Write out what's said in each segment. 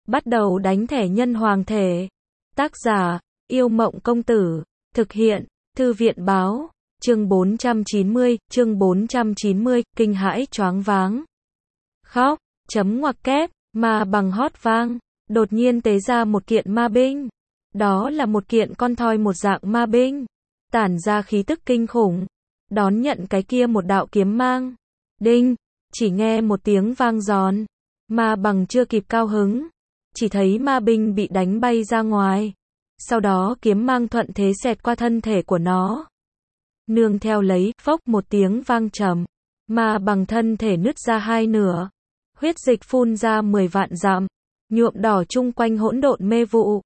Bắt đầu đánh thẻ nhân hoàng thể. Tác giả, Yêu Mộng Công Tử. Thực hiện, Thư viện Báo. Chương 490, kinh hãi choáng váng. Khóc, chấm ngoặc kép, ma bằng hót vang. Đột nhiên tế ra một kiện ma binh. Đó là một kiện con thoi một dạng ma binh. Tản ra khí tức kinh khủng. Đón nhận cái kia một đạo kiếm mang. Đinh, chỉ nghe một tiếng vang giòn. Ma bằng chưa kịp cao hứng. Chỉ thấy ma binh bị đánh bay ra ngoài. Sau đó kiếm mang thuận thế xẹt qua thân thể của nó. Nương theo lấy, phốc một tiếng vang trầm. Ma bằng thân thể nứt ra hai nửa. Huyết dịch phun ra 10 vạn dặm. Nhuộm đỏ chung quanh hỗn độn mê vụ.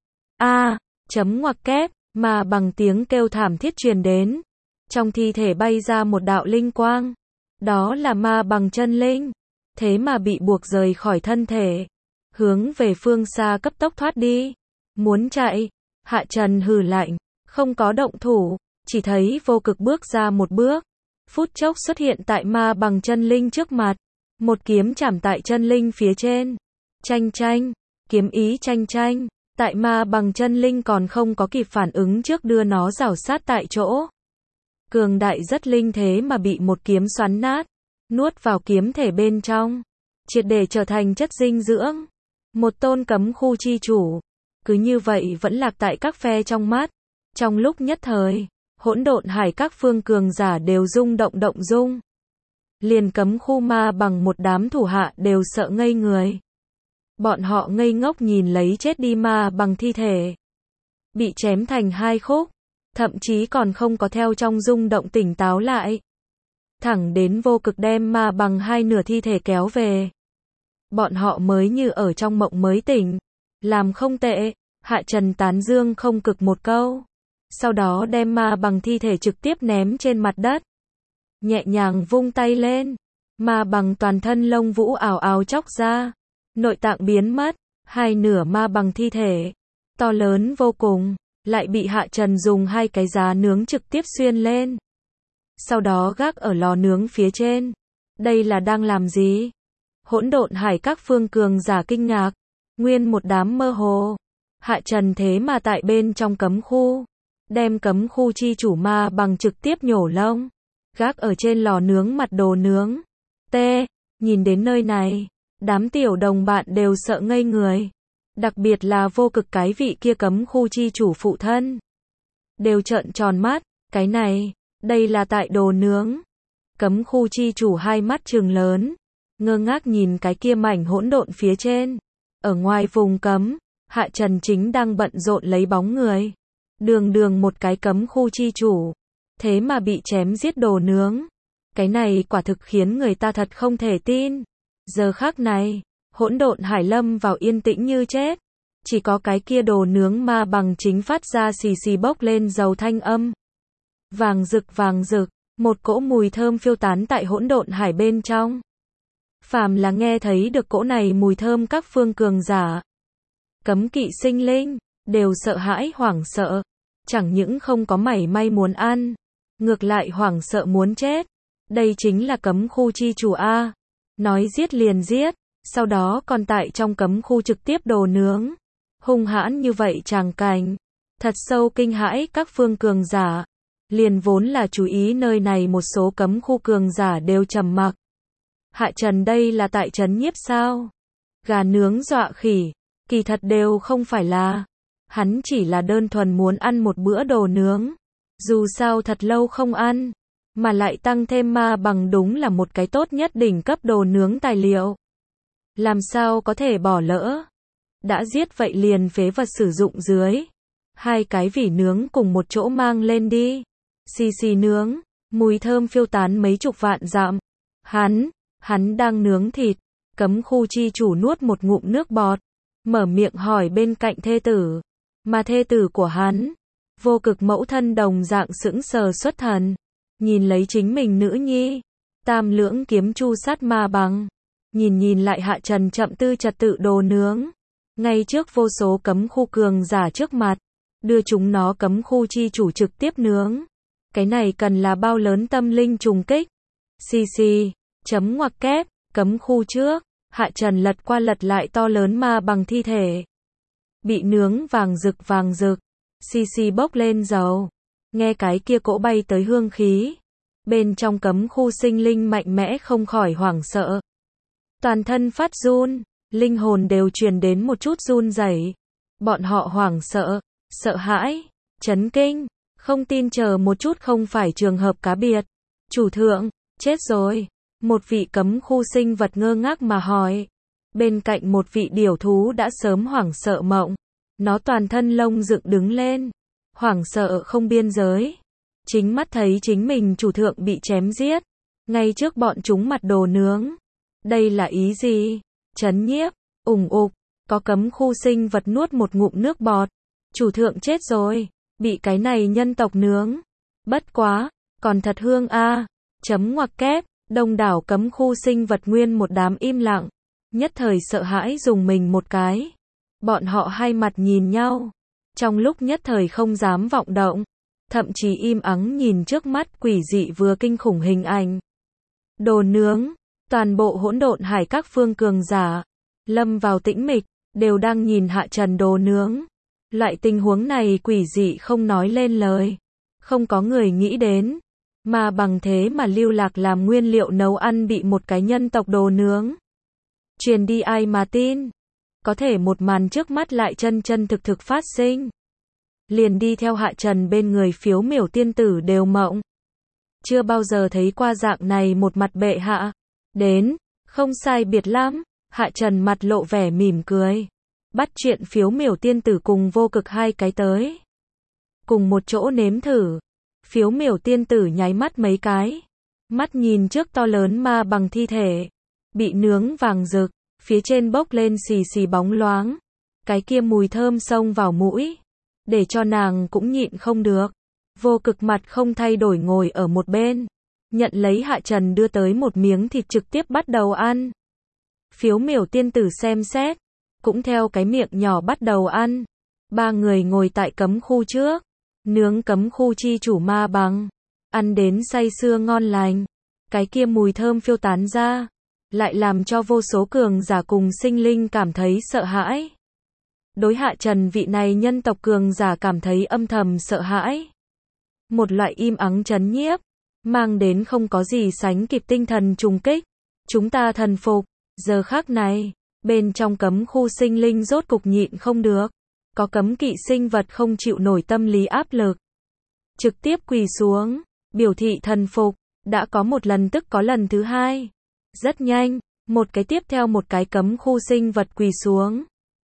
Chấm ngoặc kép, ma bằng tiếng kêu thảm thiết truyền đến. Trong thi thể bay ra một đạo linh quang. Đó là ma bằng chân linh. Thế mà bị buộc rời khỏi thân thể. Hướng về phương xa cấp tốc thoát đi. Muốn chạy. Hạ Trần hừ lạnh. Không có động thủ. Chỉ thấy Vô Cực bước ra một bước. Phút chốc xuất hiện tại ma bằng chân linh trước mặt. Một kiếm chảm tại chân linh phía trên. Chanh chanh. Kiếm ý chanh chanh. Tại ma bằng chân linh còn không có kịp phản ứng trước đưa nó rảo sát tại chỗ. Cường đại rất linh thế mà bị một kiếm xoắn nát. Nuốt vào kiếm thể bên trong. Triệt để trở thành chất dinh dưỡng. Một tôn cấm khu chi chủ. Cứ như vậy vẫn lạc tại các phe trong mắt. Trong lúc nhất thời, hỗn độn hải các phương cường giả đều rung động dung. Liền cấm khu ma bằng một đám thủ hạ đều sợ ngây người. Bọn họ ngây ngốc nhìn lấy chết đi ma bằng thi thể. Bị chém thành hai khúc. Thậm chí còn không có theo trong rung động tỉnh táo lại. Thẳng đến Vô Cực đem ma bằng hai nửa thi thể kéo về. Bọn họ mới như ở trong mộng mới tỉnh. Làm không tệ, Hạ Trần tán dương không cực một câu. Sau đó đem ma bằng thi thể trực tiếp ném trên mặt đất. Nhẹ nhàng vung tay lên. Ma bằng toàn thân lông vũ ảo ảo chóc ra. Nội tạng biến mất. Hai nửa ma bằng thi thể. To lớn vô cùng. Lại bị Hạ Trần dùng hai cái giá nướng trực tiếp xuyên lên. Sau đó gác ở lò nướng phía trên. Đây là đang làm gì? Hỗn độn hải các phương cường giả kinh ngạc. Nguyên một đám mơ hồ. Hạ Trần thế mà tại bên trong cấm khu. Đem cấm khu chi chủ ma bằng trực tiếp nhổ lông. Gác ở trên lò nướng mặt đồ nướng. Nhìn đến nơi này. Đám tiểu đồng bạn đều sợ ngây người. Đặc biệt là Vô Cực cái vị kia cấm khu chi chủ phụ thân. Đều trợn tròn mắt. Cái này, đây là tại đồ nướng. Cấm khu chi chủ hai mắt trừng lớn. Ngơ ngác nhìn cái kia mảnh hỗn độn phía trên. Ở ngoài vùng cấm, Hạ Trần chính đang bận rộn lấy bóng người. Đường một cái cấm khu chi chủ. Thế mà bị chém giết đồ nướng. Cái này quả thực khiến người ta thật không thể tin. Giờ khắc này, hỗn độn hải lâm vào yên tĩnh như chết. Chỉ có cái kia đồ nướng ma bằng chính phát ra xì xì bốc lên dầu thanh âm. Vàng rực, một cỗ mùi thơm phiêu tán tại hỗn độn hải bên trong. Phàm là nghe thấy được cỗ này mùi thơm các phương cường giả. Cấm kỵ sinh linh, đều sợ hãi hoảng sợ. Chẳng những không có mảy may muốn ăn. Ngược lại hoảng sợ muốn chết. Đây chính là cấm khu chi chủ A. Nói giết liền giết. Sau đó còn tại trong cấm khu trực tiếp đồ nướng. Hung hãn như vậy tràng cảnh. Thật sâu kinh hãi các phương cường giả. Liền vốn là chú ý nơi này một số cấm khu cường giả đều trầm mặc. Hạ Trần đây là tại trấn nhiếp sao? Gà nướng dọa khỉ. Kỳ thật đều không phải là. Hắn chỉ là đơn thuần muốn ăn một bữa đồ nướng. Dù sao thật lâu không ăn. Mà lại tăng thêm ma bằng đúng là một cái tốt nhất đỉnh cấp đồ nướng tài liệu. Làm sao có thể bỏ lỡ? Đã giết vậy liền phế vật sử dụng dưới. Hai cái vỉ nướng cùng một chỗ mang lên đi. Xì xì nướng. Mùi thơm phiêu tán mấy chục vạn dặm. Hắn đang nướng thịt. Cấm khu chi chủ nuốt một ngụm nước bọt. Mở miệng hỏi bên cạnh thê tử. Mà thê tử của hắn. Vô Cực mẫu thân đồng dạng sững sờ xuất thần. Nhìn lấy chính mình nữ nhi. Tam lưỡng kiếm chu sát ma bằng. Nhìn lại Hạ Trần chậm tư trật tự đồ nướng. Ngay trước vô số cấm khu cường giả trước mặt. Đưa chúng nó cấm khu chi chủ trực tiếp nướng. Cái này cần là bao lớn tâm linh trùng kích. Chấm ngoặc kép, cấm khu trước. Hạ Trần lật qua lật lại to lớn ma bằng thi thể. Bị nướng vàng rực, xì xì bốc lên dầu. Nghe cái kia cỗ bay tới hương khí. Bên trong cấm khu sinh linh mạnh mẽ không khỏi hoảng sợ. Toàn thân phát run, linh hồn đều truyền đến một chút run rẩy. Bọn họ hoảng sợ, sợ hãi, chấn kinh, không tin chờ một chút không phải trường hợp cá biệt. Chủ thượng, chết rồi. Một vị cấm khu sinh vật ngơ ngác mà hỏi. Bên cạnh một vị điểu thú đã sớm hoảng sợ mộng. Nó toàn thân lông dựng đứng lên. Hoảng sợ không biên giới. Chính mắt thấy chính mình chủ thượng bị chém giết. Ngay trước bọn chúng mặt đồ nướng. Đây là ý gì? Chấn nhiếp, ủng ục. Có cấm khu sinh vật nuốt một ngụm nước bọt. Chủ thượng chết rồi. Bị cái này nhân tộc nướng. Bất quá, còn thật hương a. Chấm ngoặc kép. Đông đảo cấm khu sinh vật nguyên một đám im lặng. Nhất thời sợ hãi dùng mình một cái. Bọn họ hai mặt nhìn nhau. Trong lúc nhất thời không dám vọng động. Thậm chí im ắng nhìn trước mắt quỷ dị vừa kinh khủng hình ảnh. Đồ nướng. Toàn bộ hỗn độn hải các phương cường giả. Lâm vào tĩnh mịch. Đều đang nhìn Hạ Trần đồ nướng. Loại tình huống này quỷ dị không nói lên lời. Không có người nghĩ đến. Mà bằng thế mà lưu lạc làm nguyên liệu nấu ăn bị một cái nhân tộc đồ nướng. Truyền đi ai mà tin. Có thể một màn trước mắt lại chân chân thực thực phát sinh. Liền đi theo Hạ Trần bên người Phiếu Miểu tiên tử đều mộng. Chưa bao giờ thấy qua dạng này một mặt bệ hạ. Đến, không sai biệt lắm. Hạ Trần mặt lộ vẻ mỉm cười. Bắt chuyện Phiếu Miểu tiên tử cùng Vô Cực hai cái tới. Cùng một chỗ nếm thử. Phiếu Miểu tiên tử nháy mắt mấy cái. Mắt nhìn trước to lớn ma bằng thi thể. Bị nướng vàng rực. Phía trên bốc lên xì xì bóng loáng. Cái kia mùi thơm xông vào mũi. Để cho nàng cũng nhịn không được. Vô Cực mặt không thay đổi ngồi ở một bên. Nhận lấy Hạ Trần đưa tới một miếng thịt trực tiếp bắt đầu ăn. Phiếu Miểu tiên tử xem xét. Cũng theo cái miệng nhỏ bắt đầu ăn. Ba người ngồi tại cấm khu trước. Nướng cấm khu chi chủ ma bằng. Ăn đến say sưa ngon lành. Cái kia mùi thơm phiêu tán ra. Lại làm cho vô số cường giả cùng sinh linh cảm thấy sợ hãi. Đối Hạ Trần vị này nhân tộc cường giả cảm thấy âm thầm sợ hãi. Một loại im ắng chấn nhiếp. Mang đến không có gì sánh kịp tinh thần trùng kích. Chúng ta thần phục. Giờ khắc này. Bên trong cấm khu sinh linh rốt cục nhịn không được. Có cấm kỵ sinh vật không chịu nổi tâm lý áp lực. Trực tiếp quỳ xuống. Biểu thị thần phục. Đã có một lần tức có lần thứ hai. Rất nhanh. Một cái tiếp theo một cái cấm khu sinh vật quỳ xuống.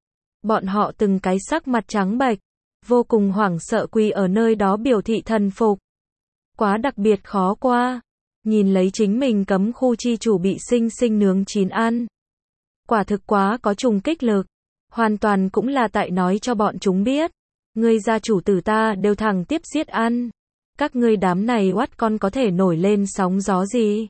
Bọn họ từng cái sắc mặt trắng bệch. Vô cùng hoảng sợ quỳ ở nơi đó biểu thị thần phục. Quá đặc biệt khó qua. Nhìn lấy chính mình cấm khu chi chủ bị sinh sinh nướng chín ăn. Quả thực quá có trùng kích lực. Hoàn toàn cũng là tại nói cho bọn chúng biết. Ngươi gia chủ tử ta đều thẳng tiếp giết ăn. Các ngươi đám này oát con có thể nổi lên sóng gió gì.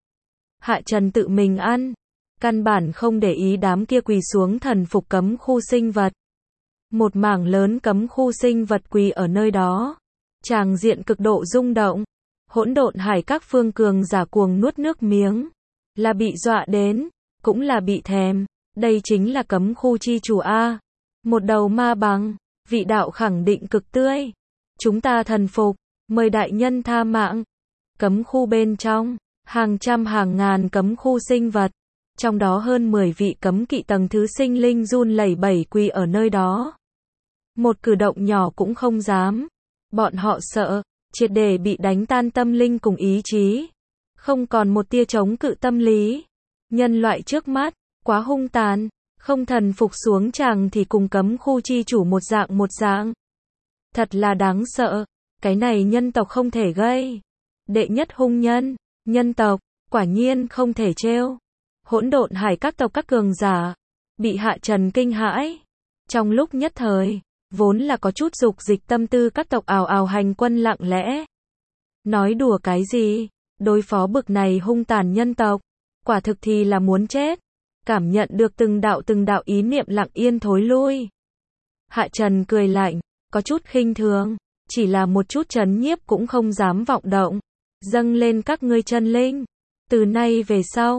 Hạ Trần tự mình ăn. Căn bản không để ý đám kia quỳ xuống thần phục cấm khu sinh vật. Một mảng lớn cấm khu sinh vật quỳ ở nơi đó. Tràng diện cực độ rung động. Hỗn độn hải các phương cường giả cuồng nuốt nước miếng. Là bị dọa đến. Cũng là bị thèm. Đây chính là cấm khu chi chủ A. Một đầu ma bằng. Vị đạo khẳng định cực tươi. Chúng ta thần phục. Mời đại nhân tha mạng. Cấm khu bên trong. Hàng trăm hàng ngàn cấm khu sinh vật. Trong đó hơn 10 vị cấm kỵ tầng thứ sinh linh run lẩy bẩy quỳ ở nơi đó. Một cử động nhỏ cũng không dám. Bọn họ sợ. Triệt để bị đánh tan tâm linh cùng ý chí. Không còn một tia chống cự tâm lý. Nhân loại trước mắt. Quá hung tàn. Không thần phục xuống chàng thì cùng cấm khu chi chủ một dạng. Thật là đáng sợ. Cái này nhân tộc không thể gây. Đệ nhất hung nhân. Nhân tộc. Quả nhiên không thể trêu. Hỗn độn hải các tộc các cường giả. Bị Hạ Trần kinh hãi. Trong lúc nhất thời. Vốn là có chút dục dịch tâm tư các tộc ào ào hành quân lặng lẽ. Nói đùa cái gì. Đối phó bực này hung tàn nhân tộc. Quả thực thì là muốn chết. Cảm nhận được từng đạo ý niệm lặng yên thối lui. Hạ Trần cười lạnh. Có chút khinh thường. Chỉ là một chút trấn nhiếp cũng không dám vọng động. Dâng lên các ngươi chân linh. Từ nay về sau.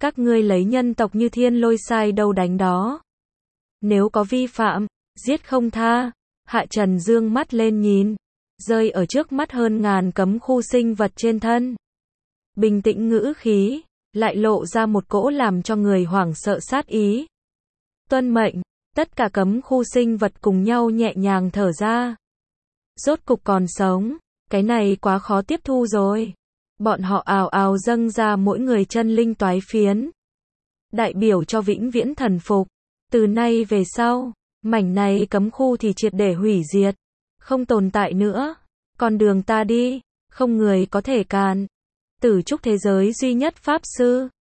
Các ngươi lấy nhân tộc như thiên lôi sai đâu đánh đó. Nếu có vi phạm, giết không tha. Hạ Trần dương mắt lên nhìn, rơi ở trước mắt hơn ngàn cấm khu sinh vật trên thân. Bình tĩnh ngữ khí, lại lộ ra một cỗ làm cho người hoảng sợ sát ý. Tuân mệnh, tất cả cấm khu sinh vật cùng nhau nhẹ nhàng thở ra. Rốt cục còn sống, cái này quá khó tiếp thu rồi. Bọn họ ào ào dâng ra mỗi người chân linh toái phiến. Đại biểu cho vĩnh viễn thần phục. Từ nay về sau, mảnh này cấm khu thì triệt để hủy diệt. Không tồn tại nữa. Con đường ta đi, không người có thể cản. Tử trúc thế giới duy nhất pháp sư.